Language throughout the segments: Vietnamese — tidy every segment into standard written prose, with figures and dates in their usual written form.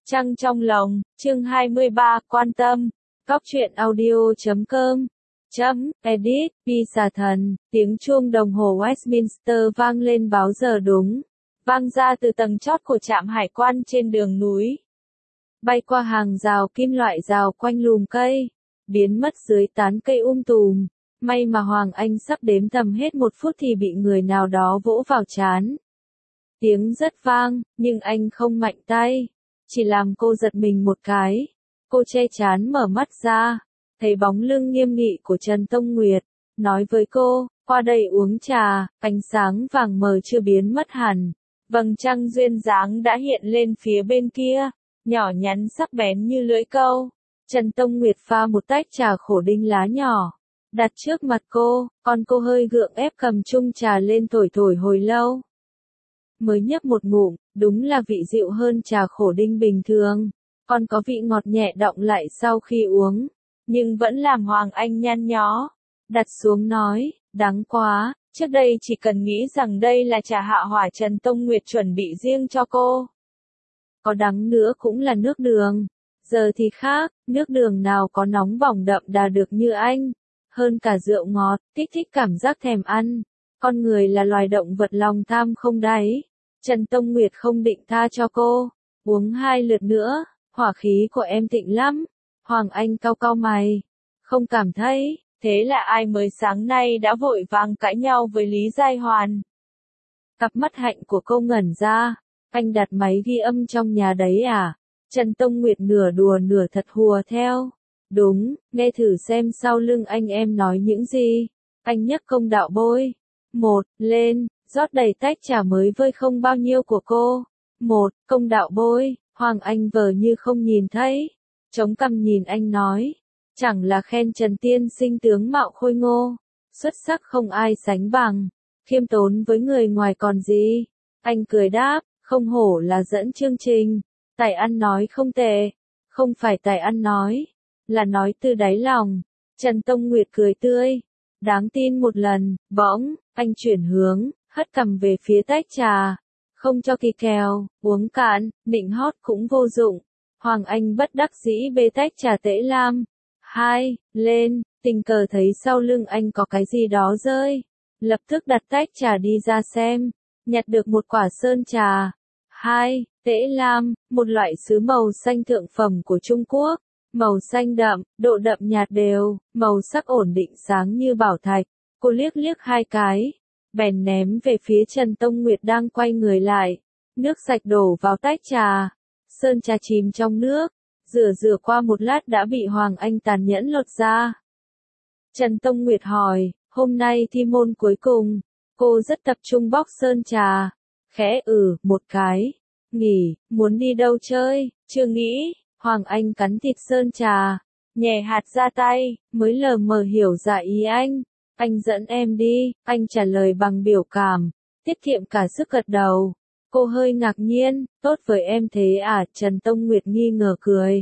Trăng trong lòng, chương 23, quan tâm. Góc truyện audio.com Edit, Pi xà thần, tiếng chuông đồng hồ Westminster vang lên báo giờ đúng. Vang ra từ tầng chót của trạm hải quan trên đường núi. Bay qua hàng rào kim loại rào quanh lùm cây. Biến mất dưới tán cây tùm. May mà Hoàng Anh sắp đếm tầm hết 1 phút thì bị người nào đó vỗ vào trán. Tiếng rất vang, nhưng anh không mạnh tay. Chỉ làm cô giật mình một cái. Cô che trán mở mắt ra. Thấy bóng lưng nghiêm nghị của Trần Tông Nguyệt. Nói với cô, qua đây uống trà, ánh sáng vàng mờ chưa biến mất hẳn. Vầng trăng duyên dáng đã hiện lên phía bên kia. Nhỏ nhắn sắc bén như lưỡi câu. Trần Tông Nguyệt pha một tách trà khổ đinh lá nhỏ. Đặt trước mặt cô, còn cô hơi gượng ép cầm chung trà lên thổi hồi lâu. Mới nhấp một ngụm, đúng là vị dịu hơn trà khổ đinh bình thường. Còn có vị ngọt nhẹ đọng lại sau khi uống. Nhưng vẫn làm Hoàng Anh nhăn nhó. Đặt xuống nói, đáng quá, trước đây chỉ cần nghĩ rằng đây là trà hạ hỏa Trần Tông Nguyệt chuẩn bị riêng cho cô. Có đắng nữa cũng là nước đường. Giờ thì khác, nước đường nào có nóng bỏng đậm đà được như anh. Hơn cả rượu ngọt, kích thích cảm giác thèm ăn. Con người là loài động vật lòng tham không đáy. Trần Tông Nguyệt không định tha cho cô. Uống 2 lượt nữa, hỏa khí của em thịnh lắm. Hoàng Anh cau cau mày. Không cảm thấy, thế là ai mới sáng nay đã vội vàng cãi nhau với Lý Giai Hoàn. Cặp mắt hạnh của cô ngẩn ra. Anh đặt máy ghi âm trong nhà đấy à? Trần Tông Nguyệt nửa đùa nửa thật hùa theo. Đúng, nghe thử xem sau lưng anh em nói những gì. Anh nhấc công đạo bôi. 1, lên, rót đầy tách trà mới vơi không bao nhiêu của cô. 1, công đạo bôi. Hoàng Anh vờ như không nhìn thấy. Chống cằm nhìn anh nói. Chẳng là khen Trần Tiên Sinh tướng mạo khôi ngô. Xuất sắc không ai sánh bằng. Khiêm tốn với người ngoài còn gì. Anh cười đáp, không hổ là dẫn chương trình. Tài ăn nói không tệ. Không phải tài ăn nói. Là nói từ đáy lòng. Trần Tông Nguyệt cười tươi. Đáng tin một lần, bỗng, anh chuyển hướng, hất cằm về phía tách trà. Không cho kỳ kèo, uống cạn, nịnh hót cũng vô dụng. Hoàng Anh bất đắc dĩ bê tách trà tễ lam. 2, lên, tình cờ thấy sau lưng anh có cái gì đó rơi. Lập tức đặt tách trà đi ra xem. Nhặt được một quả sơn trà. 2, tễ lam, một loại sứ màu xanh thượng phẩm của Trung Quốc. Màu xanh đậm, độ đậm nhạt đều, màu sắc ổn định sáng như bảo thạch. Cô liếc liếc 2 cái, bèn ném về phía Trần Tông Nguyệt đang quay người lại. Nước sạch đổ vào tách trà. Sơn trà chìm trong nước, rửa qua một lát đã bị Hoàng Anh tàn nhẫn lột ra. Trần Tông Nguyệt hỏi, hôm nay thi môn cuối cùng, cô rất tập trung bóc sơn trà. Khẽ một cái. Nghỉ, muốn đi đâu chơi, chưa nghĩ. Hoàng Anh cắn thịt sơn trà, nhẹ hạt ra tay, mới lờ mờ hiểu ra ý anh. Anh dẫn em đi, anh trả lời bằng biểu cảm, tiết kiệm cả sức gật đầu. Cô hơi ngạc nhiên, tốt với em thế à? Trần Tông Nguyệt nghi ngờ cười.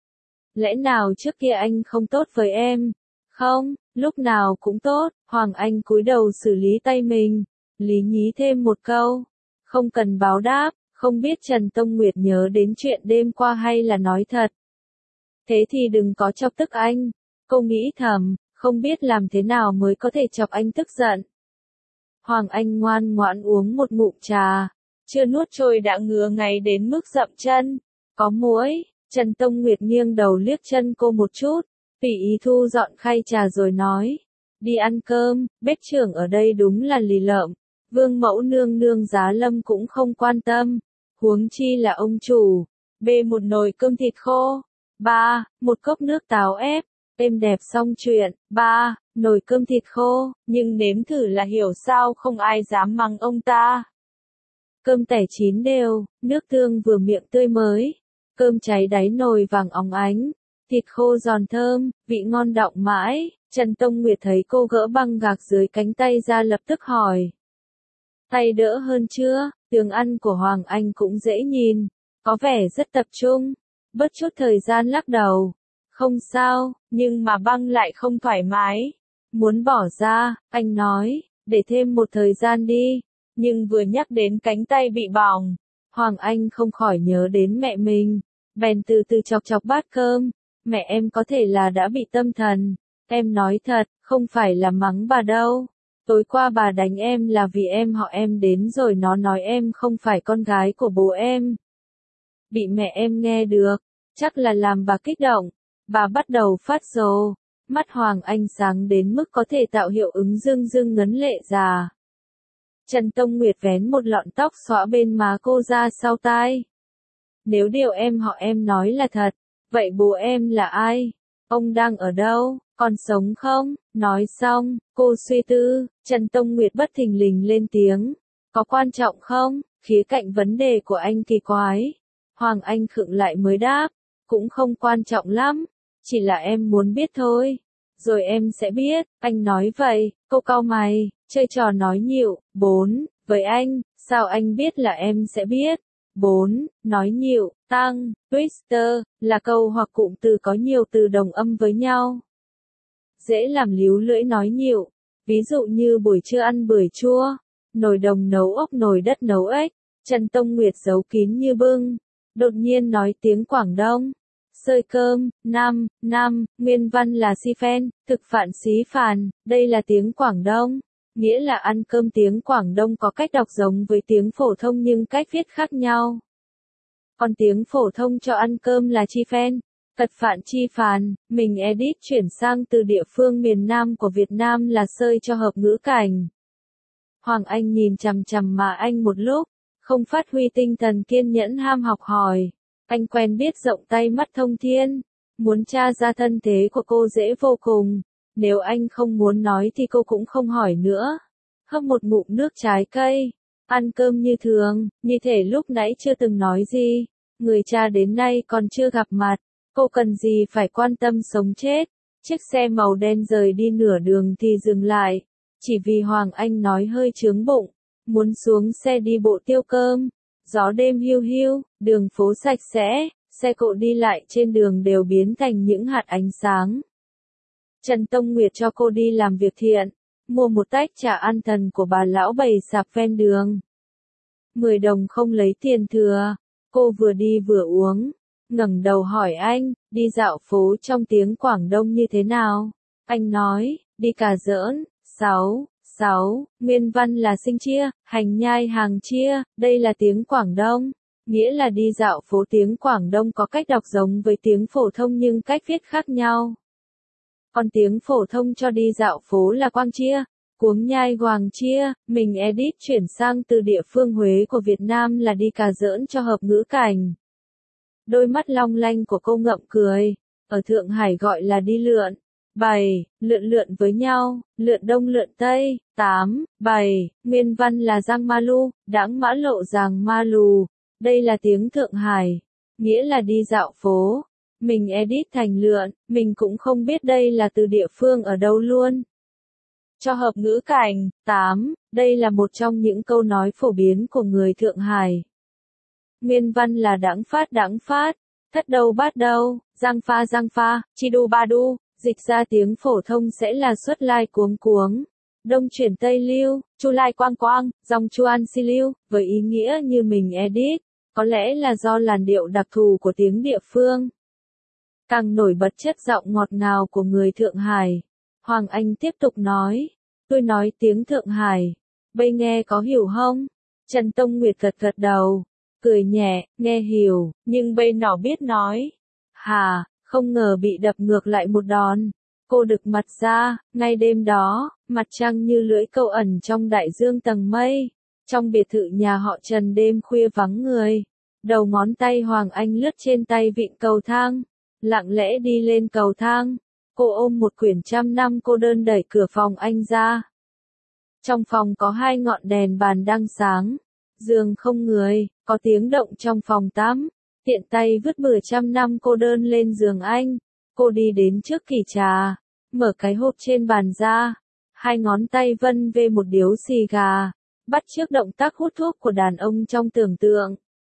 Lẽ nào trước kia anh không tốt với em? Không, lúc nào cũng tốt. Hoàng Anh cúi đầu xử lý tay mình, lý nhí thêm một câu. Không cần báo đáp. Không biết Trần Tông Nguyệt nhớ đến chuyện đêm qua hay là nói thật. Thế thì đừng có chọc tức anh. Cô nghĩ thầm, không biết làm thế nào mới có thể chọc anh tức giận. Hoàng Anh ngoan ngoãn uống một ngụm trà. Chưa nuốt trôi đã ngứa ngáy đến mức dậm chân. Có muỗi. Trần Tông Nguyệt nghiêng đầu liếc chân cô một chút. Tùy ý thu dọn khay trà rồi nói. Đi ăn cơm, bếp trưởng ở đây đúng là lì lợm. Vương mẫu nương nương Giá Lâm cũng không quan tâm. Huống chi là ông chủ. Bê một nồi cơm thịt khô. 3, một cốc nước táo ép. Êm đẹp xong chuyện. 3, nồi cơm thịt khô. Nhưng nếm thử là hiểu sao không ai dám mắng ông ta. Cơm tẻ chín đều, nước tương vừa miệng tươi mới. Cơm cháy đáy nồi vàng óng ánh. Thịt khô giòn thơm, vị ngon đọng mãi. Trần Tông Nguyệt thấy cô gỡ băng gạc dưới cánh tay ra lập tức hỏi. Tay đỡ hơn chưa? Tướng ăn của Hoàng Anh cũng dễ nhìn, có vẻ rất tập trung, bớt chút thời gian lắc đầu. Không sao, nhưng mà băng lại không thoải mái. Muốn bỏ ra, anh nói, để thêm một thời gian đi. Nhưng vừa nhắc đến cánh tay bị bỏng, Hoàng Anh không khỏi nhớ đến mẹ mình. bèn từ từ chọc chọc bát cơm. Mẹ em có thể là đã bị tâm thần. Em nói thật, không phải là mắng bà đâu. Tối qua bà đánh em là vì em họ em đến rồi nó nói em không phải con gái của bố em. Bị mẹ em nghe được, chắc là làm bà kích động. Bà bắt đầu phát rồ. Mắt Hoàng Anh sáng đến mức có thể tạo hiệu ứng rưng rưng ngấn lệ già. Trần Tông Nguyệt vén một lọn tóc xõa bên má cô ra sau tai. Nếu điều em họ em nói là thật, vậy bố em là ai? Ông đang ở đâu? Còn sống không? Nói xong, cô suy tư, Trần Tông Nguyệt bất thình lình lên tiếng. Có quan trọng không? Khía cạnh vấn đề của anh kỳ quái. Hoàng Anh khựng lại mới đáp. Cũng không quan trọng lắm. Chỉ là em muốn biết thôi. Rồi em sẽ biết, anh nói vậy, cô cau mày, chơi trò nói nhịu. 4. Với anh, sao anh biết là em sẽ biết? 4. Nói nhịu, tăng, twister, là câu hoặc cụm từ có nhiều từ đồng âm với nhau. Dễ làm líu lưỡi nói nhịu. Ví dụ như buổi trưa ăn bưởi chua, nồi đồng nấu ốc nồi đất nấu ếch. Trần Tông Nguyệt giấu kín như bưng. Đột nhiên nói tiếng Quảng Đông. Sơi cơm, năm, nguyên văn là si phen, thực phản xí phàn, đây là tiếng Quảng Đông. Nghĩa là ăn cơm tiếng Quảng Đông có cách đọc giống với tiếng phổ thông nhưng cách viết khác nhau. Còn tiếng phổ thông cho ăn cơm là chi phen, tật phạn chi phàn, mình edit chuyển sang từ địa phương miền Nam của Việt Nam là sơi cho hợp ngữ cảnh. Hoàng Anh nhìn chằm chằm mà anh một lúc, không phát huy tinh thần kiên nhẫn ham học hỏi. Anh quen biết rộng tay mắt thông thiên, muốn tra ra thân thế của cô dễ vô cùng. Nếu anh không muốn nói thì cô cũng không hỏi nữa. Hấp một ngụm nước trái cây, ăn cơm như thường, như thể lúc nãy chưa từng nói gì. Người cha đến nay còn chưa gặp mặt, cô cần gì phải quan tâm sống chết. Chiếc xe màu đen rời đi nửa đường thì dừng lại, chỉ vì Hoàng Anh nói hơi chướng bụng, muốn xuống xe đi bộ tiêu cơm. Gió đêm hiu hiu, đường phố sạch sẽ, xe cộ đi lại trên đường đều biến thành những hạt ánh sáng. Trần Tông Nguyệt cho cô đi làm việc thiện, mua một tách trà an thần của bà lão bày sạp ven đường. 10 đồng không lấy tiền thừa, cô vừa đi vừa uống, ngẩng đầu hỏi anh, đi dạo phố trong tiếng Quảng Đông như thế nào? Anh nói, đi cà giỡn, 6, nguyên văn là sinh chia, hành nhai hàng chia, đây là tiếng Quảng Đông. Nghĩa là đi dạo phố tiếng Quảng Đông có cách đọc giống với tiếng phổ thông nhưng cách viết khác nhau. Còn tiếng phổ thông cho đi dạo phố là quang chia, cuống nhai hoàng chia, mình edit chuyển sang từ địa phương Huế của Việt Nam là đi cà giỡn cho hợp ngữ cảnh. Đôi mắt long lanh của cô ngậm cười, ở Thượng Hải gọi là đi lượn. 7. Lượn lượn với nhau, lượn đông lượn tây. 8. Nguyên văn là Giang Ma Lu, đãng mã lộ Giàng Ma Lù. Đây là tiếng Thượng Hải, nghĩa là đi dạo phố. Mình edit thành lượn, mình cũng không biết đây là từ địa phương ở đâu luôn. Cho hợp ngữ cảnh. 8. Đây là một trong những câu nói phổ biến của người Thượng Hải. Nguyên văn là đãng phát, thất đâu bát đâu, giang pha, chi đu ba đu. Dịch ra tiếng phổ thông sẽ là xuất lai cuống, đông chuyển tây lưu, chu lai quang, dòng chuan si lưu, với ý nghĩa như mình edit, có lẽ là do làn điệu đặc thù của tiếng địa phương. Càng nổi bật chất giọng ngọt ngào của người Thượng Hải. Hoàng Anh tiếp tục nói, tôi nói tiếng Thượng Hải, bây nghe có hiểu không? Trần Tông Nguyệt gật đầu, cười nhẹ, nghe hiểu, nhưng bây nỏ biết nói. Hà, không ngờ bị đập ngược lại một đòn. Cô đực mặt ra, ngay đêm đó, mặt trăng như lưỡi câu ẩn trong đại dương tầng mây. Trong biệt thự nhà họ Trần đêm khuya vắng người. Đầu ngón tay Hoàng Anh lướt trên tay vịn cầu thang, lặng lẽ đi lên cầu thang. Cô ôm một quyển 100 năm cô đơn đẩy cửa phòng anh ra. Trong phòng có 2 ngọn đèn bàn đang sáng. Giường không người, có tiếng động trong phòng tắm. Tiện tay vứt bừa 100 năm cô đơn lên giường anh. Cô đi đến trước kỷ trà, mở cái hộp trên bàn ra. 2 ngón tay vân về một điếu xì gà, bắt chước động tác hút thuốc của đàn ông trong tưởng tượng.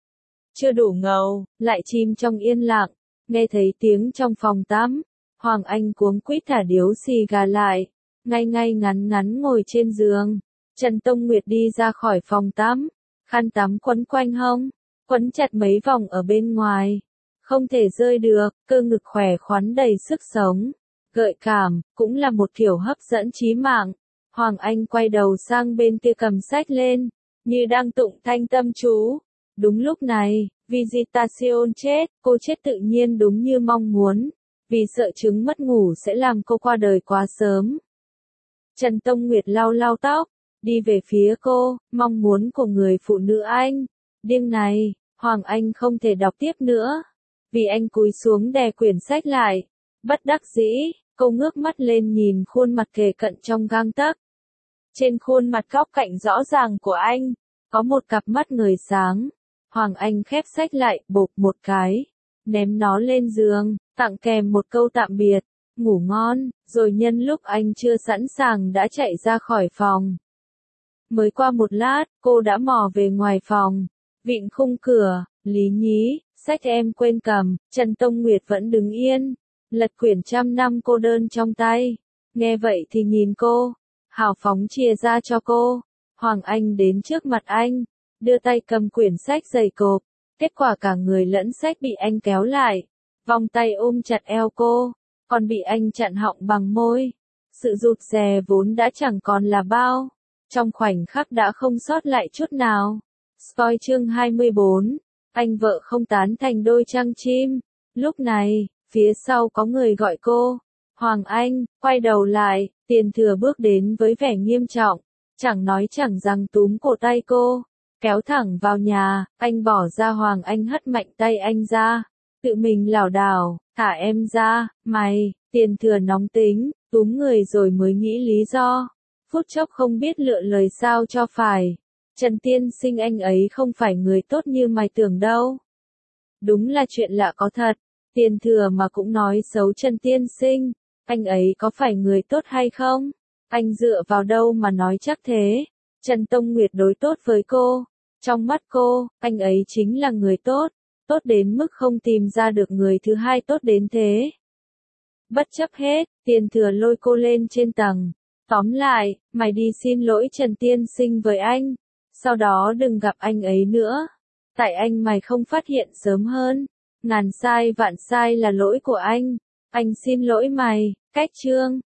Chưa đủ ngầu, lại chìm trong yên lặng, nghe thấy tiếng trong phòng tắm. Hoàng Anh cuống quýt thả điếu xì gà lại, ngay ngắn ngồi trên giường. Trần Tông Nguyệt đi ra khỏi phòng tắm, khăn tắm quấn quanh hông, quấn chặt mấy vòng ở bên ngoài. không thể rơi được, cơ ngực khỏe khoắn đầy sức sống, gợi cảm, cũng là một kiểu hấp dẫn chí mạng. Hoàng Anh quay đầu sang bên kia cầm sách lên, như đang tụng thanh tâm chú. Đúng lúc này, Visitacion chết, cô chết tự nhiên đúng như mong muốn, vì sợ chứng mất ngủ sẽ làm cô qua đời quá sớm. Trần Tông Nguyệt lau lau tóc, đi về phía cô, mong muốn của người phụ nữ anh. Đêm này, Hoàng Anh không thể đọc tiếp nữa, vì anh cúi xuống đè quyển sách lại. Bất đắc dĩ, cô ngước mắt lên nhìn khuôn mặt kề cận trong gang tấc. Trên khuôn mặt góc cạnh rõ ràng của anh, có một cặp mắt ngời sáng. Hoàng Anh khép sách lại, bộp một cái, ném nó lên giường, tặng kèm một câu tạm biệt, ngủ ngon, rồi nhân lúc anh chưa sẵn sàng đã chạy ra khỏi phòng. Mới qua một lát, cô đã mò về ngoài phòng, vịn khung cửa, Lý Nhí, sách em quên cầm, Trần Tông Nguyệt vẫn đứng yên, lật quyển trăm năm cô đơn trong tay. Nghe vậy thì nhìn cô, hào phóng chia ra cho cô. Hoàng Anh đến trước mặt anh, đưa tay cầm quyển sách dày cộp, kết quả cả người lẫn sách bị anh kéo lại, vòng tay ôm chặt eo cô, còn bị anh chặn họng bằng môi. Sự rụt rè vốn đã chẳng còn là bao, trong khoảnh khắc đã không sót lại chút nào. Spoil chương 24, anh vợ không tán thành đôi trăng chim. Lúc này, phía sau có người gọi cô. Hoàng Anh, quay đầu lại, Tiền Thừa bước đến với vẻ nghiêm trọng, chẳng nói chẳng rằng túm cổ tay cô, kéo thẳng vào nhà. Anh bỏ ra, Hoàng Anh hất mạnh tay anh ra, tự mình lảo đảo, thả em ra, mày. Tiền Thừa nóng tính, túm người rồi mới nghĩ lý do, phút chốc không biết lựa lời sao cho phải. Trần tiên sinh, anh ấy không phải người tốt như mày tưởng đâu. Đúng là chuyện lạ có thật, Tiền Thừa mà cũng nói xấu Trần tiên sinh, anh ấy có phải người tốt hay không? Anh dựa vào đâu mà nói chắc thế? Trần Tông Nguyệt đối tốt với cô, trong mắt cô, anh ấy chính là người tốt, tốt đến mức không tìm ra được người thứ hai tốt đến thế. Bất chấp hết, Tiền Thừa lôi cô lên trên tầng. Tóm lại, mày đi xin lỗi Trần tiên sinh với anh, sau đó đừng gặp anh ấy nữa. Tại anh mày không phát hiện sớm hơn. Ngàn sai vạn sai là lỗi của anh xin lỗi mày. Cách chương